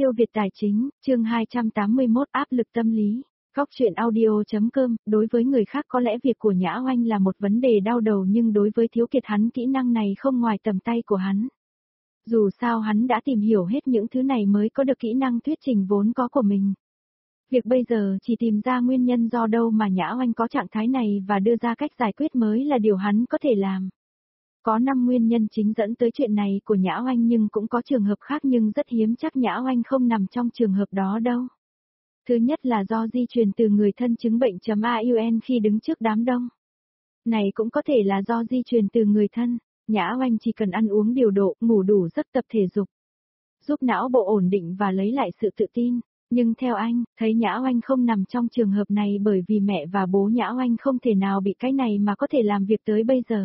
Siêu Việt Tài Chính, chương 281 áp lực tâm lý. Góc truyện audio.com, đối với người khác có lẽ việc của Nhã Oanh là một vấn đề đau đầu nhưng đối với Thiếu Kiệt hắn kỹ năng này không ngoài tầm tay của hắn. Dù sao hắn đã tìm hiểu hết những thứ này mới có được kỹ năng thuyết trình vốn có của mình. Việc bây giờ chỉ tìm ra nguyên nhân do đâu mà Nhã Oanh có trạng thái này và đưa ra cách giải quyết mới là điều hắn có thể làm. Có 5 nguyên nhân chính dẫn tới chuyện này của Nhã Oanh nhưng cũng có trường hợp khác nhưng rất hiếm chắc Nhã Oanh không nằm trong trường hợp đó đâu. Thứ nhất là do di truyền từ người thân chứng bệnh.AUN khi đứng trước đám đông. Này cũng có thể là do di truyền từ người thân, Nhã Oanh chỉ cần ăn uống điều độ, ngủ đủ giấc tập thể dục. Giúp não bộ ổn định và lấy lại sự tự tin. Nhưng theo anh, thấy Nhã Oanh không nằm trong trường hợp này bởi vì mẹ và bố Nhã Oanh không thể nào bị cái này mà có thể làm việc tới bây giờ.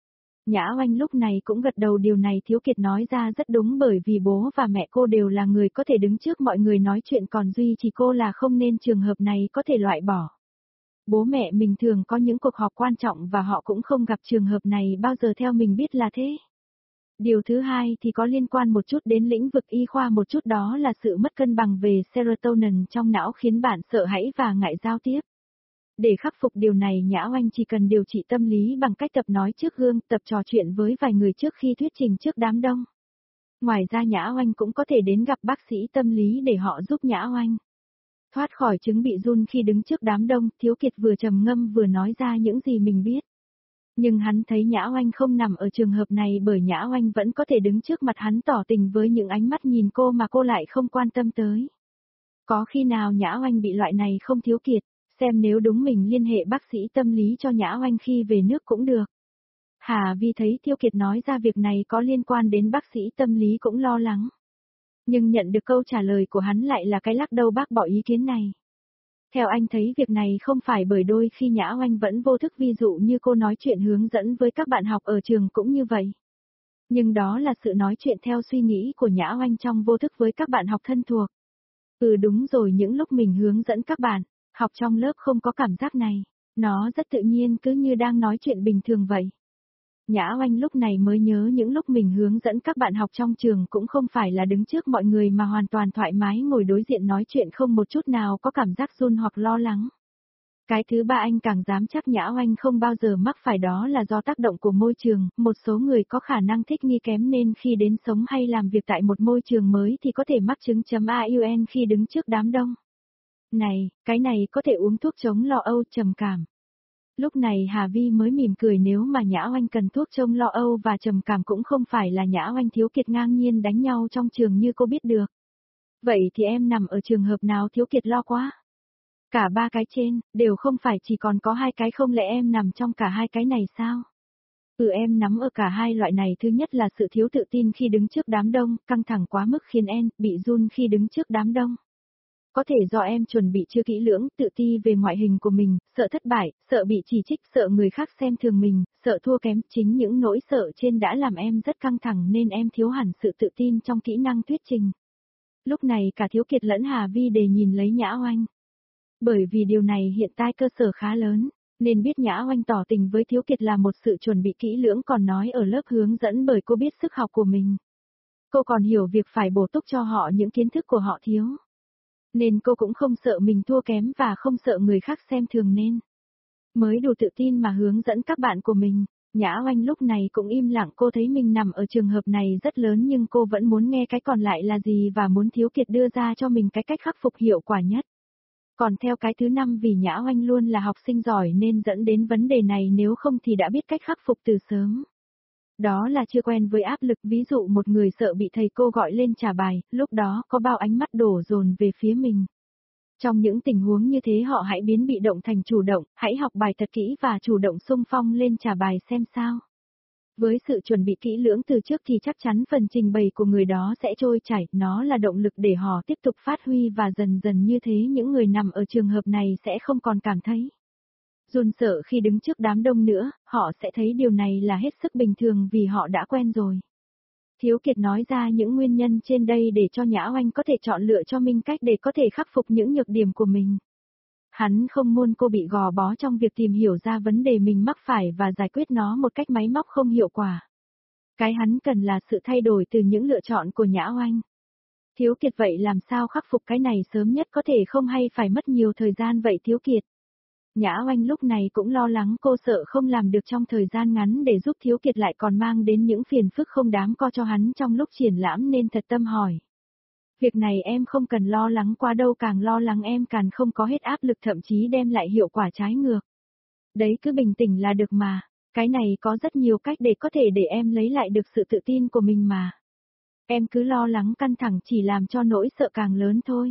Nhã Oanh lúc này cũng gật đầu điều này Thiếu Kiệt nói ra rất đúng bởi vì bố và mẹ cô đều là người có thể đứng trước mọi người nói chuyện còn duy chỉ cô là không nên trường hợp này có thể loại bỏ. Bố mẹ mình thường có những cuộc họp quan trọng và họ cũng không gặp trường hợp này bao giờ theo mình biết là thế. Điều thứ hai thì có liên quan một chút đến lĩnh vực y khoa một chút đó là sự mất cân bằng về serotonin trong não khiến bạn sợ hãi và ngại giao tiếp. Để khắc phục điều này Nhã Oanh chỉ cần điều trị tâm lý bằng cách tập nói trước gương, tập trò chuyện với vài người trước khi thuyết trình trước đám đông. Ngoài ra Nhã Oanh cũng có thể đến gặp bác sĩ tâm lý để họ giúp Nhã Oanh thoát khỏi chứng bị run khi đứng trước đám đông. Thiếu Kiệt vừa trầm ngâm vừa nói ra những gì mình biết. Nhưng hắn thấy Nhã Oanh không nằm ở trường hợp này bởi Nhã Oanh vẫn có thể đứng trước mặt hắn tỏ tình với những ánh mắt nhìn cô mà cô lại không quan tâm tới. Có khi nào Nhã Oanh bị loại này không Thiếu Kiệt? Xem nếu đúng mình liên hệ bác sĩ tâm lý cho Nhã Oanh khi về nước cũng được. Hà Vi thấy Thiếu Kiệt nói ra việc này có liên quan đến bác sĩ tâm lý cũng lo lắng. Nhưng nhận được câu trả lời của hắn lại là cái lắc đầu bác bỏ ý kiến này. Theo anh thấy việc này không phải bởi đôi khi Nhã Oanh vẫn vô thức ví dụ như cô nói chuyện hướng dẫn với các bạn học ở trường cũng như vậy. Nhưng đó là sự nói chuyện theo suy nghĩ của Nhã Oanh trong vô thức với các bạn học thân thuộc. Đúng rồi những lúc mình hướng dẫn các bạn, học trong lớp không có cảm giác này, nó rất tự nhiên cứ như đang nói chuyện bình thường vậy. Nhã Oanh lúc này mới nhớ những lúc mình hướng dẫn các bạn học trong trường cũng không phải là đứng trước mọi người mà hoàn toàn thoải mái ngồi đối diện nói chuyện không một chút nào có cảm giác run hoặc lo lắng. Cái thứ ba anh càng dám chắc Nhã Oanh không bao giờ mắc phải đó là do tác động của môi trường, một số người có khả năng thích nghi kém nên khi đến sống hay làm việc tại một môi trường mới thì có thể mắc chứng.AUN khi đứng trước đám đông. Này, cái này có thể uống thuốc chống lo âu, trầm cảm. Lúc này Hà Vi mới mỉm cười nếu mà Nhã Oanh cần thuốc chống lo âu và trầm cảm cũng không phải là Nhã Oanh Thiếu Kiệt ngang nhiên đánh nhau trong trường như cô biết được. Vậy thì em nằm ở trường hợp nào Thiếu Kiệt lo quá? Cả ba cái trên, đều không phải chỉ còn có hai cái không lẽ em nằm trong cả hai cái này sao? Em nắm ở cả hai loại này thứ nhất là sự thiếu tự tin khi đứng trước đám đông, căng thẳng quá mức khiến em bị run khi đứng trước đám đông. Có thể do em chuẩn bị chưa kỹ lưỡng, tự ti về ngoại hình của mình, sợ thất bại, sợ bị chỉ trích, sợ người khác xem thường mình, sợ thua kém. Chính những nỗi sợ trên đã làm em rất căng thẳng nên em thiếu hẳn sự tự tin trong kỹ năng thuyết trình. Lúc này cả Thiếu Kiệt lẫn Hà Vi đều nhìn lấy Nhã Oanh. Bởi vì điều này hiện tại cơ sở khá lớn, nên biết Nhã Oanh tỏ tình với Thiếu Kiệt là một sự chuẩn bị kỹ lưỡng còn nói ở lớp hướng dẫn bởi cô biết sức học của mình. Cô còn hiểu việc phải bổ túc cho họ những kiến thức của họ thiếu. Nên cô cũng không sợ mình thua kém và không sợ người khác xem thường nên mới đủ tự tin mà hướng dẫn các bạn của mình. Nhã Oanh lúc này cũng im lặng cô thấy mình nằm ở trường hợp này rất lớn nhưng cô vẫn muốn nghe cái còn lại là gì và muốn Thiếu Kiệt đưa ra cho mình cái cách khắc phục hiệu quả nhất. Còn theo cái thứ 5 vì Nhã Oanh luôn là học sinh giỏi nên dẫn đến vấn đề này nếu không thì đã biết cách khắc phục từ sớm. Đó là chưa quen với áp lực ví dụ một người sợ bị thầy cô gọi lên trả bài, lúc đó có bao ánh mắt đổ dồn về phía mình. Trong những tình huống như thế họ hãy biến bị động thành chủ động, hãy học bài thật kỹ và chủ động xung phong lên trả bài xem sao. Với sự chuẩn bị kỹ lưỡng từ trước thì chắc chắn phần trình bày của người đó sẽ trôi chảy, nó là động lực để họ tiếp tục phát huy và dần dần như thế những người nằm ở trường hợp này sẽ không còn cảm thấy run sợ khi đứng trước đám đông nữa, họ sẽ thấy điều này là hết sức bình thường vì họ đã quen rồi. Thiếu Kiệt nói ra những nguyên nhân trên đây để cho Nhã Oanh có thể chọn lựa cho mình cách để có thể khắc phục những nhược điểm của mình. Hắn không muốn cô bị gò bó trong việc tìm hiểu ra vấn đề mình mắc phải và giải quyết nó một cách máy móc không hiệu quả. Cái hắn cần là sự thay đổi từ những lựa chọn của Nhã Oanh. Thiếu Kiệt vậy làm sao khắc phục cái này sớm nhất có thể không hay phải mất nhiều thời gian vậy Thiếu Kiệt? Nhã Oanh lúc này cũng lo lắng cô sợ không làm được trong thời gian ngắn để giúp Thiếu Kiệt lại còn mang đến những phiền phức không đáng có cho hắn trong lúc triển lãm nên thật tâm hỏi. Việc này em không cần lo lắng quá đâu, càng lo lắng em càng không có hết áp lực, thậm chí đem lại hiệu quả trái ngược. Đấy, cứ bình tĩnh là được mà, cái này có rất nhiều cách để có thể để em lấy lại được sự tự tin của mình mà. Em cứ lo lắng căng thẳng chỉ làm cho nỗi sợ càng lớn thôi.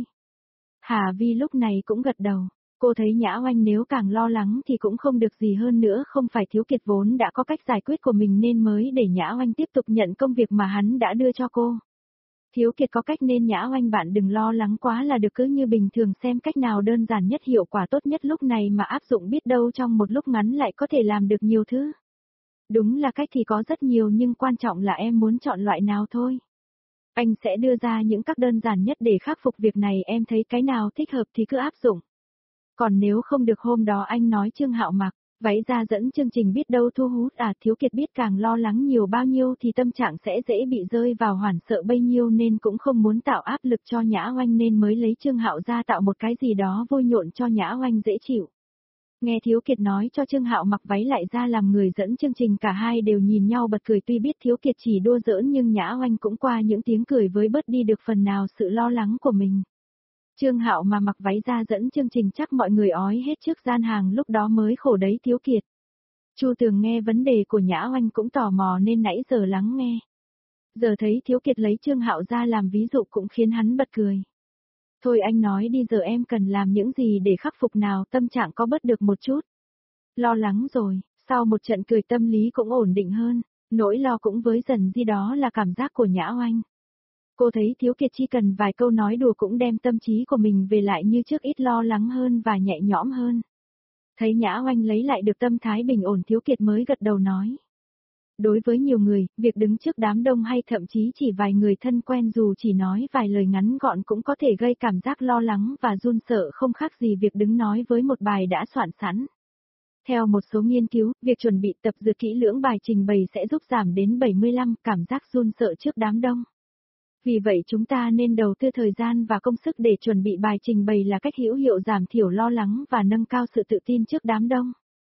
Hà Vi lúc này cũng gật đầu. Cô thấy Nhã Oanh nếu càng lo lắng thì cũng không được gì hơn nữa, không phải Thiếu Kiệt vốn đã có cách giải quyết của mình nên mới để Nhã Oanh tiếp tục nhận công việc mà hắn đã đưa cho cô. Thiếu Kiệt có cách nên Nhã Oanh bạn đừng lo lắng quá là được, cứ như bình thường xem cách nào đơn giản nhất hiệu quả tốt nhất lúc này mà áp dụng, biết đâu trong một lúc ngắn lại có thể làm được nhiều thứ. Đúng là cách thì có rất nhiều nhưng quan trọng là em muốn chọn loại nào thôi. Anh sẽ đưa ra những cách đơn giản nhất để khắc phục việc này, em thấy cái nào thích hợp thì cứ áp dụng. Còn nếu không được hôm đó anh nói Trương Hạo mặc váy ra dẫn chương trình biết đâu thu hút Thiếu Kiệt biết càng lo lắng nhiều bao nhiêu thì tâm trạng sẽ dễ bị rơi vào hoảng sợ bấy nhiêu nên cũng không muốn tạo áp lực cho Nhã Oanh nên mới lấy Trương Hạo ra tạo một cái gì đó vui nhộn cho Nhã Oanh dễ chịu. Nghe Thiếu Kiệt nói cho Trương Hạo mặc váy lại ra làm người dẫn chương trình, cả hai đều nhìn nhau bật cười, tuy biết Thiếu Kiệt chỉ đùa giỡn nhưng Nhã Oanh cũng qua những tiếng cười với bớt đi được phần nào sự lo lắng của mình. Trương Hạo mà mặc váy ra dẫn chương trình chắc mọi người ói hết trước gian hàng lúc đó mới khổ đấy Thiếu Kiệt. Chu Tường nghe vấn đề của Nhã Oanh cũng tò mò nên nãy giờ lắng nghe. Giờ thấy Thiếu Kiệt lấy Trương Hạo ra làm ví dụ cũng khiến hắn bật cười. Thôi anh nói đi, giờ em cần làm những gì để khắc phục nào, tâm trạng có bớt được một chút. Lo lắng rồi, sau một trận cười tâm lý cũng ổn định hơn, nỗi lo cũng với dần đi, đó là cảm giác của Nhã Oanh. Cô thấy Thiếu Kiệt chỉ cần vài câu nói đùa cũng đem tâm trí của mình về lại như trước, ít lo lắng hơn và nhẹ nhõm hơn. Thấy Nhã Oanh lấy lại được tâm thái bình ổn, Thiếu Kiệt mới gật đầu nói. Đối với nhiều người, việc đứng trước đám đông hay thậm chí chỉ vài người thân quen dù chỉ nói vài lời ngắn gọn cũng có thể gây cảm giác lo lắng và run sợ không khác gì việc đứng nói với một bài đã soạn sẵn. Theo một số nghiên cứu, việc chuẩn bị tập dượt kỹ lưỡng bài trình bày sẽ giúp giảm đến 75% cảm giác run sợ trước đám đông. Vì vậy chúng ta nên đầu tư thời gian và công sức để chuẩn bị bài trình bày là cách hữu hiệu giảm thiểu lo lắng và nâng cao sự tự tin trước đám đông.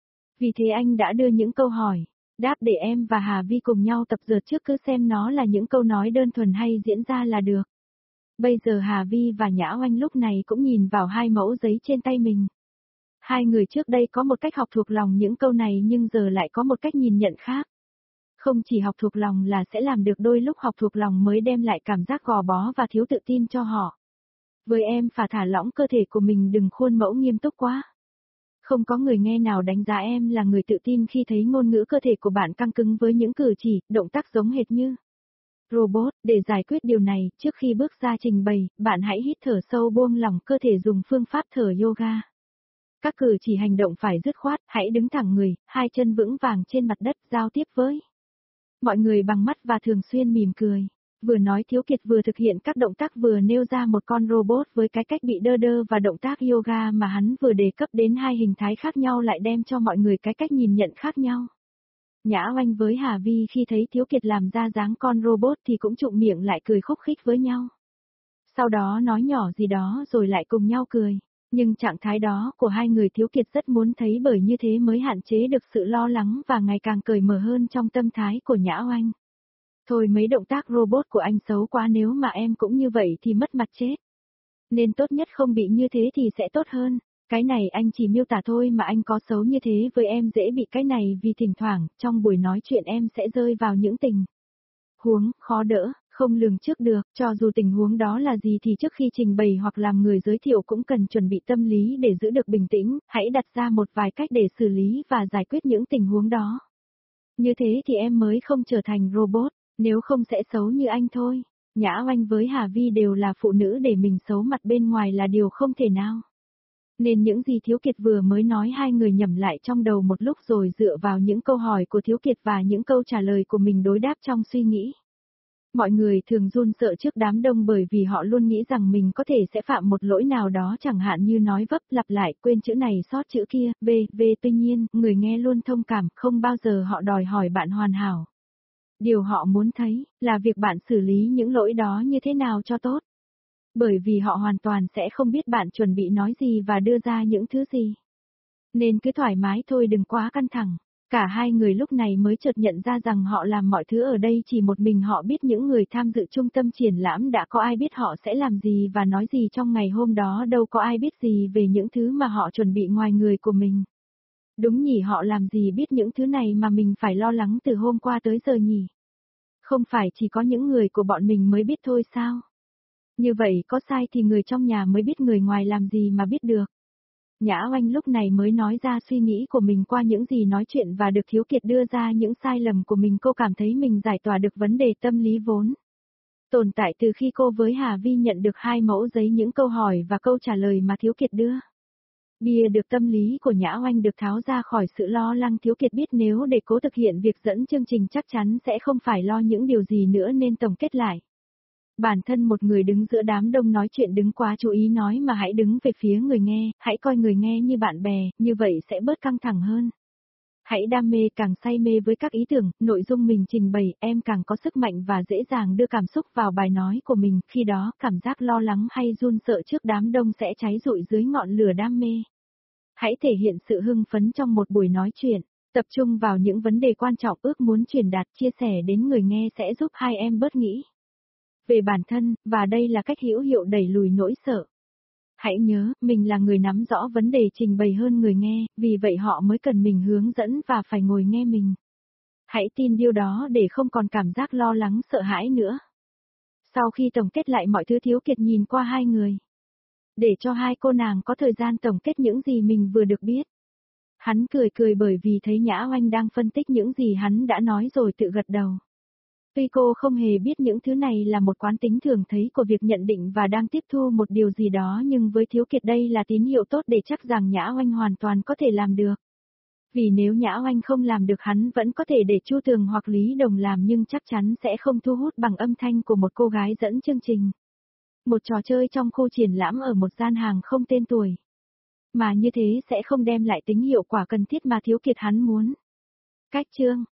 Vì thế anh đã đưa những câu hỏi, đáp để em và Hà Vi cùng nhau tập dượt trước, cứ xem nó là những câu nói đơn thuần hay diễn ra là được. Bây giờ Hà Vi và Nhã Oanh lúc này cũng nhìn vào hai mẫu giấy trên tay mình. Hai người trước đây có một cách học thuộc lòng những câu này nhưng giờ lại có một cách nhìn nhận khác. Không chỉ học thuộc lòng là sẽ làm được, đôi lúc học thuộc lòng mới đem lại cảm giác gò bó và thiếu tự tin cho họ. Với em phải thả lỏng cơ thể của mình, đừng khuôn mẫu nghiêm túc quá. Không có người nghe nào đánh giá em là người tự tin khi thấy ngôn ngữ cơ thể của bạn căng cứng với những cử chỉ, động tác giống hệt như robot. Để giải quyết điều này, trước khi bước ra trình bày, bạn hãy hít thở sâu, buông lỏng cơ thể dùng phương pháp thở yoga. Các cử chỉ hành động phải dứt khoát, hãy đứng thẳng người, hai chân vững vàng trên mặt đất, giao tiếp với mọi người bằng mắt và thường xuyên mỉm cười. Vừa nói, Thiếu Kiệt vừa thực hiện các động tác, vừa nêu ra một con robot với cái cách bị đơ đơ và động tác yoga mà hắn vừa đề cấp đến hai hình thái khác nhau lại đem cho mọi người cái cách nhìn nhận khác nhau. Nhã Oanh với Hà Vi khi thấy Thiếu Kiệt làm ra dáng con robot thì cũng trụm miệng lại cười khúc khích với nhau. Sau đó nói nhỏ gì đó rồi lại cùng nhau cười. Nhưng trạng thái đó của hai người Thiếu Kiệt rất muốn thấy, bởi như thế mới hạn chế được sự lo lắng và ngày càng cởi mở hơn trong tâm thái của Nhã Oanh. Thôi mấy động tác robot của anh xấu quá, nếu mà em cũng như vậy thì mất mặt chết. Nên tốt nhất không bị như thế thì sẽ tốt hơn. Cái này anh chỉ miêu tả thôi mà anh có xấu như thế với em dễ bị cái này vì thỉnh thoảng trong buổi nói chuyện em sẽ rơi vào những tình huống khó đỡ, không lường trước được, cho dù tình huống đó là gì thì trước khi trình bày hoặc làm người giới thiệu cũng cần chuẩn bị tâm lý để giữ được bình tĩnh, hãy đặt ra một vài cách để xử lý và giải quyết những tình huống đó. Như thế thì em mới không trở thành robot, nếu không sẽ xấu như anh thôi. Nhã Oanh với Hà Vi đều là phụ nữ, để mình xấu mặt bên ngoài là điều không thể nào. Nên những gì Thiếu Kiệt vừa mới nói hai người nhẩm lại trong đầu một lúc rồi dựa vào những câu hỏi của Thiếu Kiệt và những câu trả lời của mình đối đáp trong suy nghĩ. Mọi người thường run sợ trước đám đông bởi vì họ luôn nghĩ rằng mình có thể sẽ phạm một lỗi nào đó, chẳng hạn như nói vấp, lặp lại, quên chữ này sót chữ kia, tuy nhiên, người nghe luôn thông cảm, không bao giờ họ đòi hỏi bạn hoàn hảo. Điều họ muốn thấy là việc bạn xử lý những lỗi đó như thế nào cho tốt. Bởi vì họ hoàn toàn sẽ không biết bạn chuẩn bị nói gì và đưa ra những thứ gì. Nên cứ thoải mái thôi, đừng quá căng thẳng. Cả hai người lúc này mới chợt nhận ra rằng họ làm mọi thứ ở đây chỉ một mình họ biết, những người tham dự trung tâm triển lãm đã có ai biết họ sẽ làm gì và nói gì trong ngày hôm đó, đâu có ai biết gì về những thứ mà họ chuẩn bị ngoài người của mình. Đúng nhỉ, họ làm gì biết những thứ này mà mình phải lo lắng từ hôm qua tới giờ nhỉ? Không phải chỉ có những người của bọn mình mới biết thôi sao? Như vậy có sai thì người trong nhà mới biết, người ngoài làm gì mà biết được. Nhã Oanh lúc này mới nói ra suy nghĩ của mình qua những gì nói chuyện và được Thiếu Kiệt đưa ra những sai lầm của mình, cô cảm thấy mình giải tỏa được vấn đề tâm lý vốn tồn tại từ khi cô với Hà Vi nhận được 2 mẫu giấy những câu hỏi và câu trả lời mà Thiếu Kiệt đưa. Bìa được tâm lý của Nhã Oanh được tháo ra khỏi sự lo lắng. Thiếu Kiệt biết nếu để cố thực hiện việc dẫn chương trình chắc chắn sẽ không phải lo những điều gì nữa nên tổng kết lại. Bản thân một người đứng giữa đám đông nói chuyện đừng quá chú ý nói mà hãy đứng về phía người nghe, hãy coi người nghe như bạn bè, như vậy sẽ bớt căng thẳng hơn. Hãy đam mê, càng say mê với các ý tưởng, nội dung mình trình bày, em càng có sức mạnh và dễ dàng đưa cảm xúc vào bài nói của mình, khi đó cảm giác lo lắng hay run sợ trước đám đông sẽ cháy rụi dưới ngọn lửa đam mê. Hãy thể hiện sự hưng phấn trong một buổi nói chuyện, tập trung vào những vấn đề quan trọng ước muốn truyền đạt, chia sẻ đến người nghe sẽ giúp hai em bớt nghĩ về bản thân, và đây là cách hữu hiệu đẩy lùi nỗi sợ. Hãy nhớ, mình là người nắm rõ vấn đề trình bày hơn người nghe, vì vậy họ mới cần mình hướng dẫn và phải ngồi nghe mình. Hãy tin điều đó để không còn cảm giác lo lắng sợ hãi nữa. Sau khi tổng kết lại mọi thứ, Thiếu Kiệt nhìn qua hai người, để cho hai cô nàng có thời gian tổng kết những gì mình vừa được biết. Hắn cười cười bởi vì thấy Nhã Oanh đang phân tích những gì hắn đã nói rồi tự gật đầu. Tuy cô không hề biết những thứ này là một quán tính thường thấy của việc nhận định và đang tiếp thu một điều gì đó, nhưng với Thiếu Kiệt đây là tín hiệu tốt để chắc rằng Nhã Oanh hoàn toàn có thể làm được. Vì nếu Nhã Oanh không làm được hắn vẫn có thể để Chu Tường hoặc Lý Đồng làm, nhưng chắc chắn sẽ không thu hút bằng âm thanh của một cô gái dẫn chương trình. Một trò chơi trong khu triển lãm ở một gian hàng không tên tuổi. Mà như thế sẽ không đem lại tính hiệu quả cần thiết mà Thiếu Kiệt hắn muốn. Cách chương